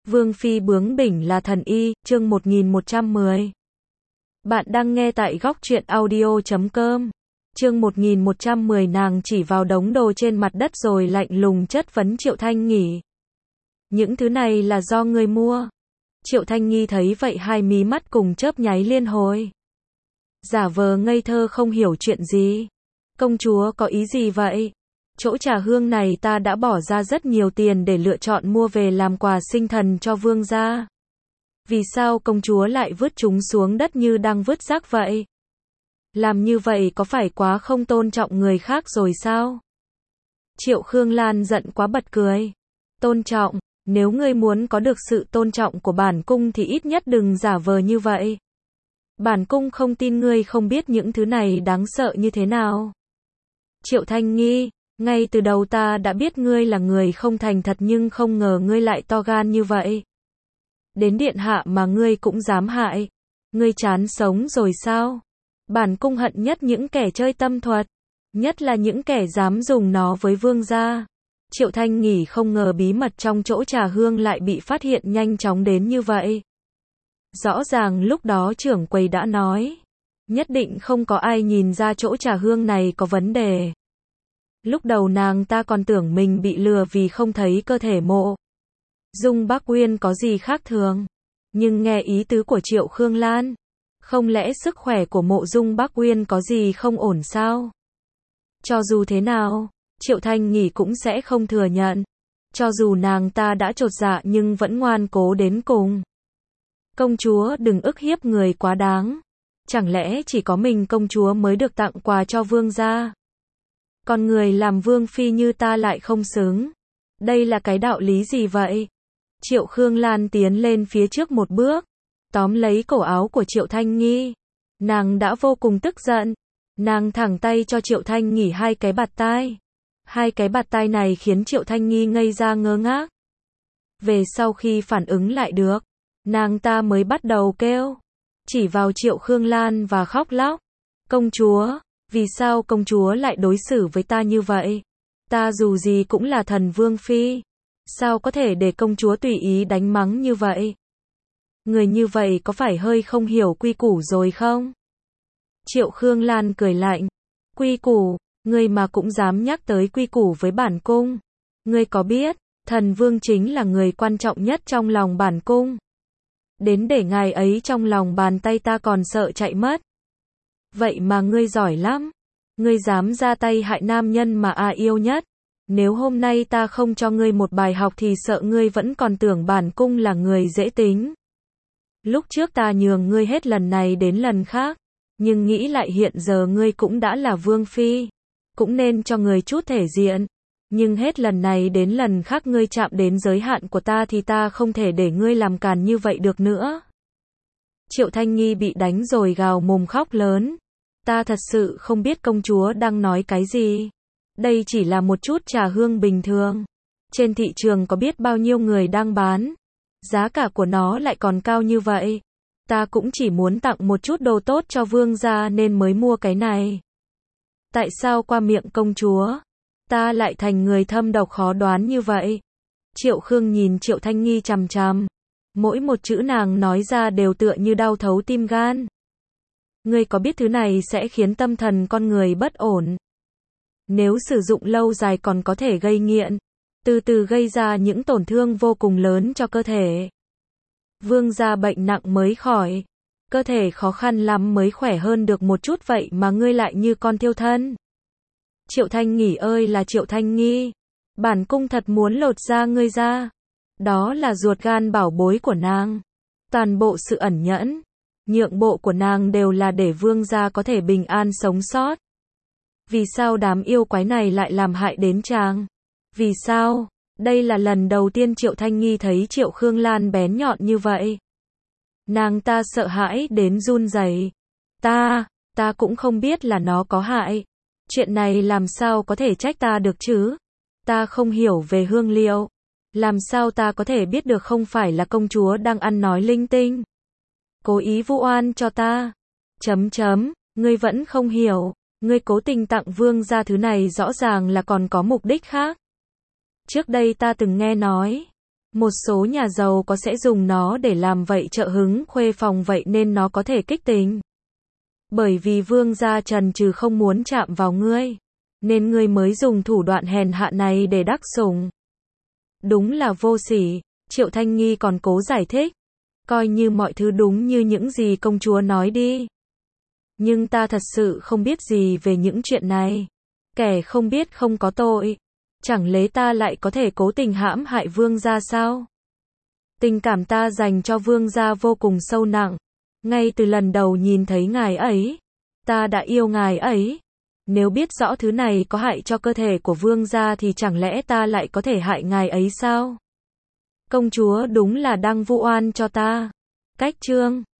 Vương phi bướng bỉnh là thần y, chương 1110. Bạn đang nghe tại góc truyện audio.com. Chương 1110 nàng chỉ vào đống đồ trên mặt đất rồi lạnh lùng chất vấn Triệu Thanh Nghỉ. Những thứ này là do ngươi mua. Triệu Thanh Nghi thấy vậy hai mí mắt cùng chớp nháy liên hồi. Giả vờ ngây thơ không hiểu chuyện gì. Công chúa có ý gì vậy? Chỗ trà hương này ta đã bỏ ra rất nhiều tiền để lựa chọn mua về làm quà sinh thần cho vương gia. Vì sao công chúa lại vứt chúng xuống đất như đang vứt rác vậy? Làm như vậy có phải quá không tôn trọng người khác rồi sao? Triệu Khương Lan giận quá bật cười. Tôn trọng, nếu ngươi muốn có được sự tôn trọng của bản cung thì ít nhất đừng giả vờ như vậy. Bản cung không tin ngươi không biết những thứ này đáng sợ như thế nào. Triệu Thanh Nghi, ngay từ đầu ta đã biết ngươi là người không thành thật nhưng không ngờ ngươi lại to gan như vậy. Đến điện hạ mà ngươi cũng dám hại. Ngươi chán sống rồi sao? Bản cung hận nhất những kẻ chơi tâm thuật, nhất là những kẻ dám dùng nó với vương gia. Triệu Thanh Nghỉ không ngờ bí mật trong chỗ trà hương lại bị phát hiện nhanh chóng đến như vậy. Rõ ràng lúc đó trưởng quầy đã nói, nhất định không có ai nhìn ra chỗ trà hương này có vấn đề. Lúc đầu nàng ta còn tưởng mình bị lừa vì không thấy cơ thể mộ Dung Bác Uyên có gì khác thường. Nhưng nghe ý tứ của Triệu Khương Lan, không lẽ sức khỏe của mộ Dung Bác Uyên có gì không ổn sao? Cho dù thế nào, Triệu Thanh Nghỉ cũng sẽ không thừa nhận. Cho dù nàng ta đã chột dạ nhưng vẫn ngoan cố đến cùng. Công chúa đừng ức hiếp người quá đáng. Chẳng lẽ chỉ có mình công chúa mới được tặng quà cho vương gia? Còn người làm vương phi như ta lại không xứng. Đây là cái đạo lý gì vậy? Triệu Khương Lan tiến lên phía trước một bước, tóm lấy cổ áo của Triệu Thanh Nghi. Nàng đã vô cùng tức giận. Nàng thẳng tay cho Triệu Thanh Nghỉ hai cái bạt tai. Hai cái bạt tai này khiến Triệu Thanh Nghi ngây ra ngơ ngác. Về sau khi phản ứng lại được, nàng ta mới bắt đầu kêu, chỉ vào Triệu Khương Lan và khóc lóc. Công chúa, vì sao công chúa lại đối xử với ta như vậy? Ta dù gì cũng là thần vương phi. Sao có thể để công chúa tùy ý đánh mắng như vậy? Người như vậy có phải hơi không hiểu quy củ rồi không? Triệu Khương Lan cười lạnh. Quy củ, ngươi mà cũng dám nhắc tới quy củ với bản cung. Ngươi có biết, thần vương chính là người quan trọng nhất trong lòng bản cung. Đến để ngài ấy trong lòng bàn tay ta còn sợ chạy mất. Vậy mà ngươi giỏi lắm. Ngươi dám ra tay hại nam nhân mà yêu nhất. Nếu hôm nay ta không cho ngươi một bài học thì sợ ngươi vẫn còn tưởng bản cung là người dễ tính. Lúc trước ta nhường ngươi hết lần này đến lần khác. Nhưng nghĩ lại hiện giờ ngươi cũng đã là vương phi. Cũng nên cho ngươi chút thể diện. Nhưng hết lần này đến lần khác ngươi chạm đến giới hạn của ta thì ta không thể để ngươi làm càn như vậy được nữa. Triệu Thanh Nghi bị đánh rồi gào mồm khóc lớn. Ta thật sự không biết công chúa đang nói cái gì. Đây chỉ là một chút trà hương bình thường. Trên thị trường có biết bao nhiêu người đang bán. Giá cả của nó lại còn cao như vậy. Ta cũng chỉ muốn tặng một chút đồ tốt cho vương gia nên mới mua cái này. Tại sao qua miệng công chúa, ta lại thành người thâm độc khó đoán như vậy? Triệu Khương nhìn Triệu Thanh Nghi chằm chằm. Mỗi một chữ nàng nói ra đều tựa như đau thấu tim gan. Ngươi có biết thứ này sẽ khiến tâm thần con người bất ổn? Nếu sử dụng lâu dài còn có thể gây nghiện, từ từ gây ra những tổn thương vô cùng lớn cho cơ thể. Vương gia bệnh nặng mới khỏi, cơ thể khó khăn lắm mới khỏe hơn được một chút vậy mà ngươi lại như con thiêu thân. Triệu Thanh Nghỉ ơi là Triệu Thanh Nghi, bản cung thật muốn lột da ngươi ra. Đó là ruột gan bảo bối của nàng. Toàn bộ sự ẩn nhẫn, nhượng bộ của nàng đều là để vương gia có thể bình an sống sót. Vì sao đám yêu quái này lại làm hại đến chàng? Vì sao? Đây là lần đầu tiên Triệu Thanh Nghi thấy Triệu Khương Lan bén nhọn như vậy. Nàng ta sợ hãi đến run rẩy. Ta cũng không biết là nó có hại. Chuyện này làm sao có thể trách ta được chứ? Ta không hiểu về hương liệu. Làm sao ta có thể biết được không phải là công chúa đang ăn nói linh tinh? Cố ý vu oan cho ta. Ngươi vẫn không hiểu. Ngươi cố tình tặng vương gia thứ này rõ ràng là còn có mục đích khác. Trước đây ta từng nghe nói, Một số nhà giàu có sẽ dùng nó để làm vậy trợ hứng khuê phòng vậy nên nó có thể kích tình. Bởi vì vương gia trần trừ không muốn chạm vào ngươi, nên ngươi mới dùng thủ đoạn hèn hạ này để đắc sủng. Đúng là vô sỉ, Triệu Thanh Nghi còn cố giải thích. Coi như mọi thứ đúng như những gì công chúa nói đi. Nhưng ta thật sự không biết gì về những chuyện này. Kẻ không biết không có tội. Chẳng lẽ ta lại có thể cố tình hãm hại vương gia sao? Tình cảm ta dành cho vương gia vô cùng sâu nặng. Ngay từ lần đầu nhìn thấy ngài ấy, ta đã yêu ngài ấy. Nếu biết rõ thứ này có hại cho cơ thể của vương gia thì chẳng lẽ ta lại có thể hại ngài ấy sao? Công chúa đúng là đang vu oan cho ta. Cách chương